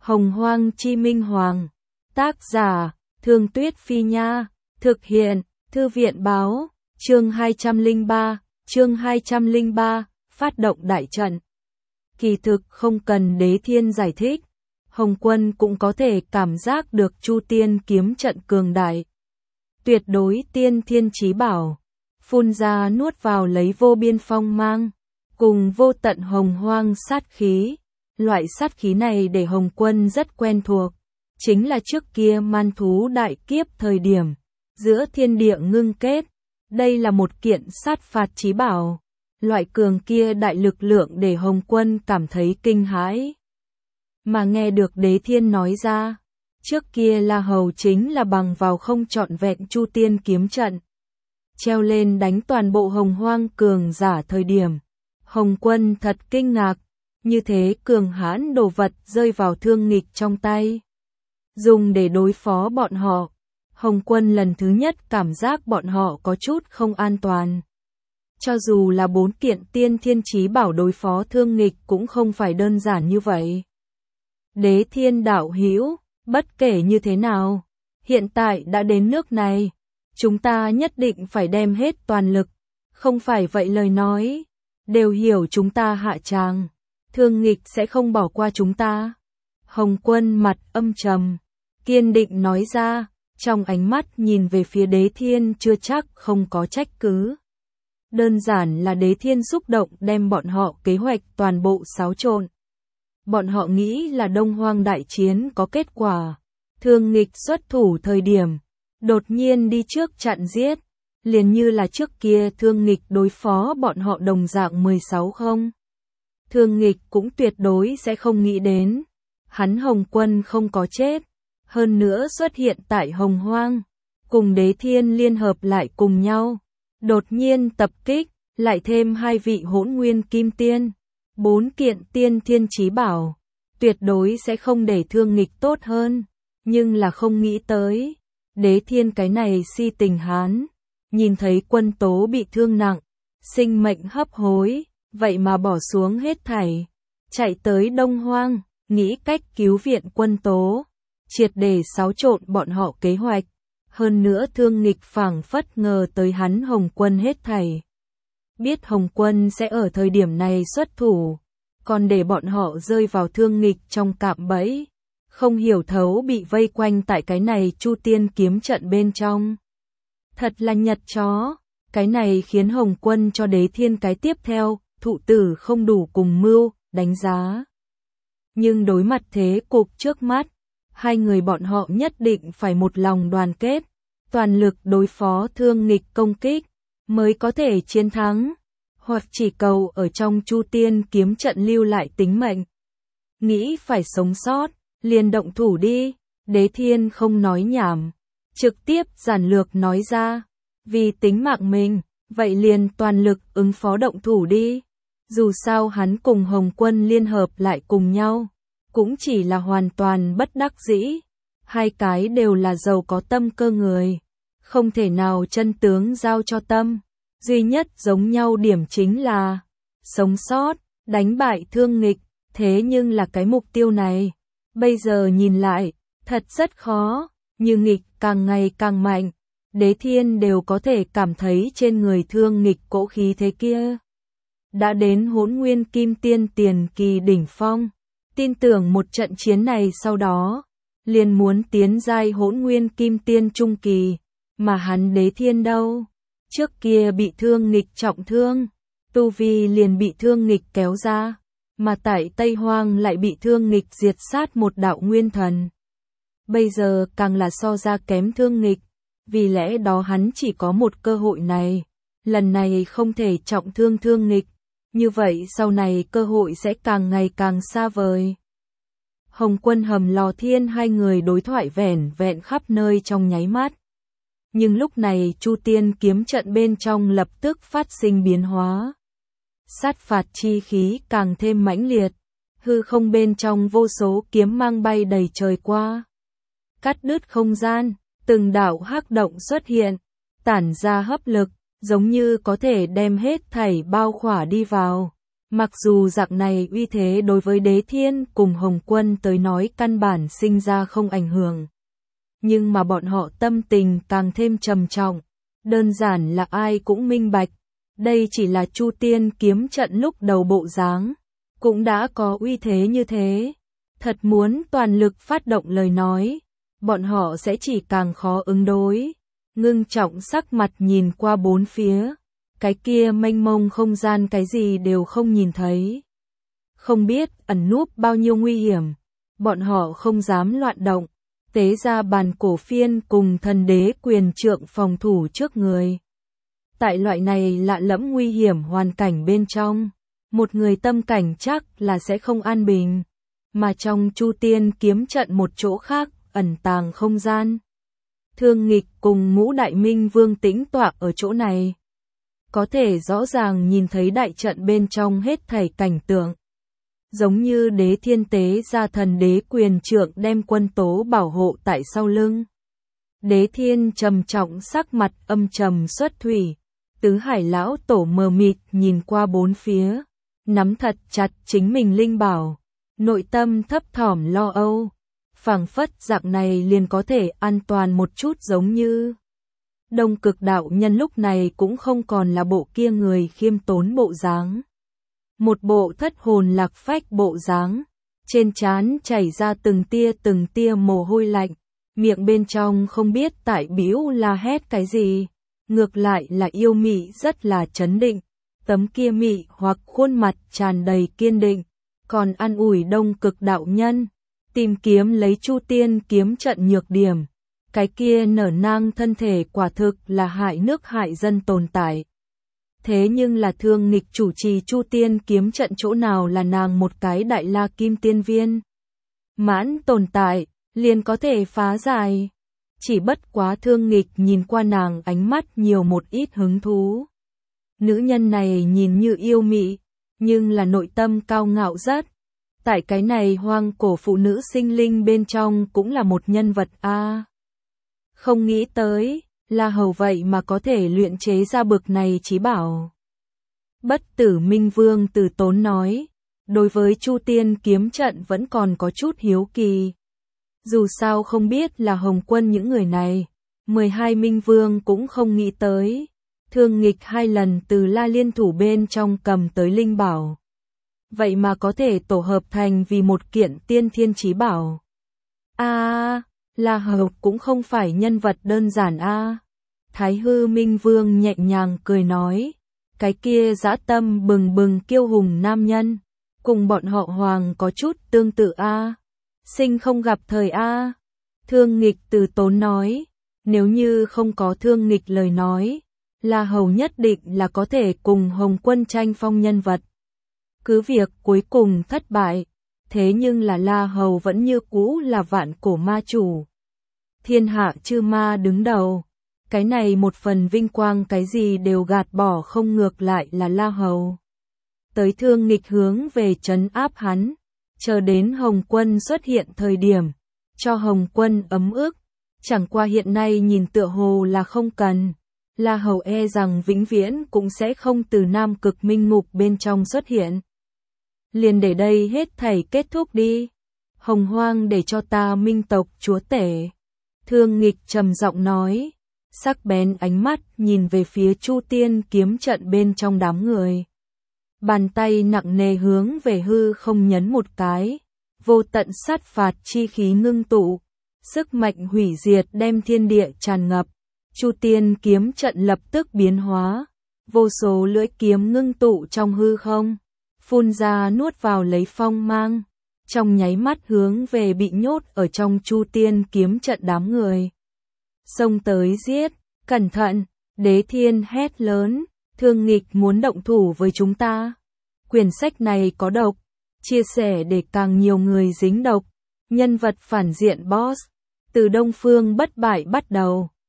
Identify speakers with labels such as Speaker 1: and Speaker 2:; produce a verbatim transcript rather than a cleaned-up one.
Speaker 1: Hồng Hoang Chi Minh Hoàng. Tác giả, Thương Tuyết Phi Nha. Thực hiện, Thư viện Báo. Chương hai trăm lẻ ba, chương hai trăm lẻ ba, phát động đại trận. Kỳ thực không cần Đế Thiên giải thích, Hồng Quân cũng có thể cảm giác được Chu Tiên kiếm trận cường đại. Tuyệt đối tiên thiên chí bảo, phun ra nuốt vào lấy vô biên phong mang, cùng vô tận hồng hoang sát khí. Loại sát khí này để Hồng Quân rất quen thuộc, chính là trước kia man thú đại kiếp thời điểm, giữa thiên địa ngưng kết. Đây là một kiện sát phạt chí bảo, loại cường kia đại lực lượng để Hồng Quân cảm thấy kinh hãi. Mà nghe được Đế Thiên nói ra, trước kia La Hầu chính là bằng vào không trọn vẹn Chu Tiên kiếm trận, treo lên đánh toàn bộ hồng hoang cường giả thời điểm. Hồng Quân thật kinh ngạc, như thế cường hãn đồ vật rơi vào Thương Nghịch trong tay, dùng để đối phó bọn họ. Hồng Quân lần thứ nhất cảm giác bọn họ có chút không an toàn. Cho dù là bốn kiện tiên thiên chí bảo đối phó Thương Nghịch cũng không phải đơn giản như vậy. Đế Thiên đạo hữu, bất kể như thế nào, hiện tại đã đến nước này, chúng ta nhất định phải đem hết toàn lực, không phải vậy lời nói, đều hiểu chúng ta hạ tràng, Thương Nghịch sẽ không bỏ qua chúng ta. Hồng Quân mặt âm trầm, kiên định nói ra, trong ánh mắt nhìn về phía Đế Thiên chưa chắc không có trách cứ. Đơn giản là Đế Thiên xúc động đem bọn họ kế hoạch toàn bộ xáo trộn. Bọn họ nghĩ là Đông Hoang đại chiến có kết quả, Thương Nghịch xuất thủ thời điểm, đột nhiên đi trước chặn giết, liền như là trước kia Thương Nghịch đối phó bọn họ đồng dạng mười sáu không. Thương Nghịch cũng tuyệt đối sẽ không nghĩ đến, hắn Hồng Quân không có chết, hơn nữa xuất hiện tại Hồng Hoang, cùng Đế Thiên liên hợp lại cùng nhau, đột nhiên tập kích, lại thêm hai vị hỗn nguyên kim tiên, bốn kiện tiên thiên chí bảo, tuyệt đối sẽ không để Thương Nghịch tốt hơn, nhưng là không nghĩ tới, Đế Thiên cái này si tình hán, nhìn thấy quân tố bị thương nặng, sinh mệnh hấp hối, vậy mà bỏ xuống hết thảy, chạy tới Đông Hoang, nghĩ cách cứu viện quân tố, triệt để xáo trộn bọn họ kế hoạch. Hơn nữa Thương Nghịch phảng phất ngờ tới hắn Hồng Quân hết thảy. Biết Hồng Quân sẽ ở thời điểm này xuất thủ, còn để bọn họ rơi vào Thương Nghịch trong cạm bẫy, không hiểu thấu bị vây quanh tại cái này Chu Tiên kiếm trận bên trong. Thật là nhật chó, cái này khiến Hồng Quân cho Đế Thiên cái tiếp theo, thụ tử không đủ cùng mưu, đánh giá. Nhưng đối mặt thế cục trước mắt, hai người bọn họ nhất định phải một lòng đoàn kết, toàn lực đối phó Thương Nghịch công kích, mới có thể chiến thắng, hoặc chỉ cầu ở trong Chu Tiên kiếm trận lưu lại tính mệnh. Nghĩ phải sống sót, liền động thủ đi, Đế Thiên không nói nhảm, trực tiếp giản lược nói ra, vì tính mạng mình, vậy liền toàn lực ứng phó động thủ đi, dù sao hắn cùng Hồng Quân liên hợp lại cùng nhau, cũng chỉ là hoàn toàn bất đắc dĩ, hai cái đều là giàu có tâm cơ người, không thể nào chân tướng giao cho tâm, duy nhất giống nhau điểm chính là sống sót, đánh bại Thương Nghịch, thế nhưng là cái mục tiêu này, bây giờ nhìn lại, thật rất khó, như Nghịch càng ngày càng mạnh, Đế Thiên đều có thể cảm thấy trên người Thương Nghịch cỗ khí thế kia. Đã đến hỗn nguyên kim tiên tiền kỳ đỉnh phong, tin tưởng một trận chiến này sau đó, liền muốn tiến giai hỗn nguyên kim tiên trung kỳ, mà hắn Đế Thiên đâu, trước kia bị Thương Nghịch trọng thương, tu vi liền bị Thương Nghịch kéo ra, mà tại Tây Hoang lại bị Thương Nghịch diệt sát một đạo nguyên thần. Bây giờ càng là so ra kém Thương Nghịch, vì lẽ đó hắn chỉ có một cơ hội này, lần này không thể trọng thương Thương Nghịch, như vậy sau này cơ hội sẽ càng ngày càng xa vời. Hồng Quân Hầm Lò Thiên hai người đối thoại vẻn vẹn khắp nơi trong nháy mắt. Nhưng lúc này Chu Tiên kiếm trận bên trong lập tức phát sinh biến hóa. Sát phạt chi khí càng thêm mãnh liệt, hư không bên trong vô số kiếm mang bay đầy trời qua. Cắt đứt không gian, từng đạo hắc động xuất hiện, tản ra hấp lực, giống như có thể đem hết thảy bao khỏa đi vào, Mặc dù dạng này uy thế đối với Đế Thiên cùng Hồng Quân tới nói căn bản sinh ra không ảnh hưởng. Nhưng mà bọn họ tâm tình càng thêm trầm trọng. Đơn giản là ai cũng minh bạch. Đây chỉ là Chu Tiên kiếm trận lúc đầu bộ dáng. Cũng đã có uy thế như thế. Thật muốn toàn lực phát động lời nói. Bọn họ sẽ chỉ càng khó ứng đối. Ngưng trọng sắc mặt nhìn qua bốn phía. Cái kia mênh mông không gian cái gì đều không nhìn thấy. Không biết ẩn núp bao nhiêu nguy hiểm. Bọn họ không dám loạn động. Tế ra bàn cổ phiên cùng thần đế quyền trượng phòng thủ trước người. Tại loại này lạ lẫm nguy hiểm hoàn cảnh bên trong. Một người tâm cảnh chắc là sẽ không an bình. Mà trong Chu Tiên kiếm trận một chỗ khác ẩn tàng không gian. Thương Nghịch cùng Ngũ Đại Minh Vương tĩnh tọa ở chỗ này. Có thể rõ ràng nhìn thấy đại trận bên trong hết thảy cảnh tượng. Giống như Đế Thiên tế ra thần đế quyền trượng đem quân tố bảo hộ tại sau lưng. Đế Thiên trầm trọng sắc mặt âm trầm xuất thủy. Tứ Hải lão tổ mờ mịt nhìn qua bốn phía. Nắm thật chặt chính mình linh bảo. Nội tâm thấp thỏm lo âu. Phảng phất dạng này liền có thể an toàn một chút giống như. Đông Cực đạo nhân lúc này cũng không còn là bộ kia người khiêm tốn bộ dáng. Một bộ thất hồn lạc phách bộ dáng. Trên trán chảy ra từng tia từng tia mồ hôi lạnh. Miệng bên trong không biết tại bĩu la hét cái gì. Ngược lại là yêu mị rất là chấn định. Tấm kia mị hoặc khuôn mặt tràn đầy kiên định. Còn an ủi Đông Cực đạo nhân. Tìm kiếm lấy Chu Tiên kiếm trận nhược điểm. Cái kia nở nang thân thể quả thực là hại nước hại dân tồn tại. Thế nhưng là Thương Nghịch chủ trì Chu Tiên kiếm trận chỗ nào là nàng một cái đại la kim tiên viên. Mãn tồn tại, liền có thể phá giải. Chỉ bất quá Thương Nghịch nhìn qua nàng ánh mắt nhiều một ít hứng thú. Nữ nhân này nhìn như yêu mị, nhưng là nội tâm cao ngạo rất. Tại cái này hoang cổ phụ nữ sinh linh bên trong cũng là một nhân vật a. À, không nghĩ tới, là hầu vậy mà có thể luyện chế ra bực này chí bảo. Bất Tử Minh Vương từ tốn nói, đối với Chu Tiên kiếm trận vẫn còn có chút hiếu kỳ. Dù sao không biết là Hồng Quân những người này, mười hai Minh Vương cũng không nghĩ tới. Thương Nghịch hai lần từ La Liên thủ bên trong cầm tới linh bảo. Vậy mà có thể tổ hợp thành vì một kiện tiên thiên chí bảo. A, à, La Hầu cũng không phải nhân vật đơn giản a. À. Thái Hư Minh Vương nhẹ nhàng cười nói, cái kia dã tâm bừng bừng kiêu hùng nam nhân, cùng bọn họ Hoàng có chút tương tự a. À. Sinh không gặp thời a. À. Thương Nghịch từ tốn nói, nếu như không có Thương Nghịch lời nói, La Hầu nhất định là có thể cùng Hồng Quân tranh phong nhân vật. Cứ việc cuối cùng thất bại, thế nhưng là La Hầu vẫn như cũ là vạn cổ ma chủ. Thiên hạ chư ma đứng đầu, cái này một phần vinh quang cái gì đều gạt bỏ không ngược lại là La Hầu. Tới Thương Nghịch hướng về trấn áp hắn, chờ đến Hồng Quân xuất hiện thời điểm, cho Hồng Quân ấm ức, chẳng qua hiện nay nhìn tựa hồ là không cần. La Hầu e rằng vĩnh viễn cũng sẽ không từ Nam Cực Minh Ngục bên trong xuất hiện. Liền để đây hết thảy kết thúc đi. Hồng Hoang để cho ta minh tộc chúa tể. Thương Nghịch trầm giọng nói, sắc bén ánh mắt nhìn về phía Chu Tiên kiếm trận bên trong đám người. Bàn tay nặng nề hướng về hư không nhấn một cái, vô tận sát phạt chi khí ngưng tụ, sức mạnh hủy diệt đem thiên địa tràn ngập. Chu Tiên kiếm trận lập tức biến hóa, vô số lưỡi kiếm ngưng tụ trong hư không, phun ra nuốt vào lấy phong mang, trong nháy mắt hướng về bị nhốt ở trong Chu Tiên kiếm trận đám người. Xông tới giết, cẩn thận, Đế Thiên hét lớn, Thương Nghịch muốn động thủ với chúng ta. Quyển sách này có độc, chia sẻ để càng nhiều người dính độc, nhân vật phản diện boss, từ Đông Phương bất bại bắt đầu.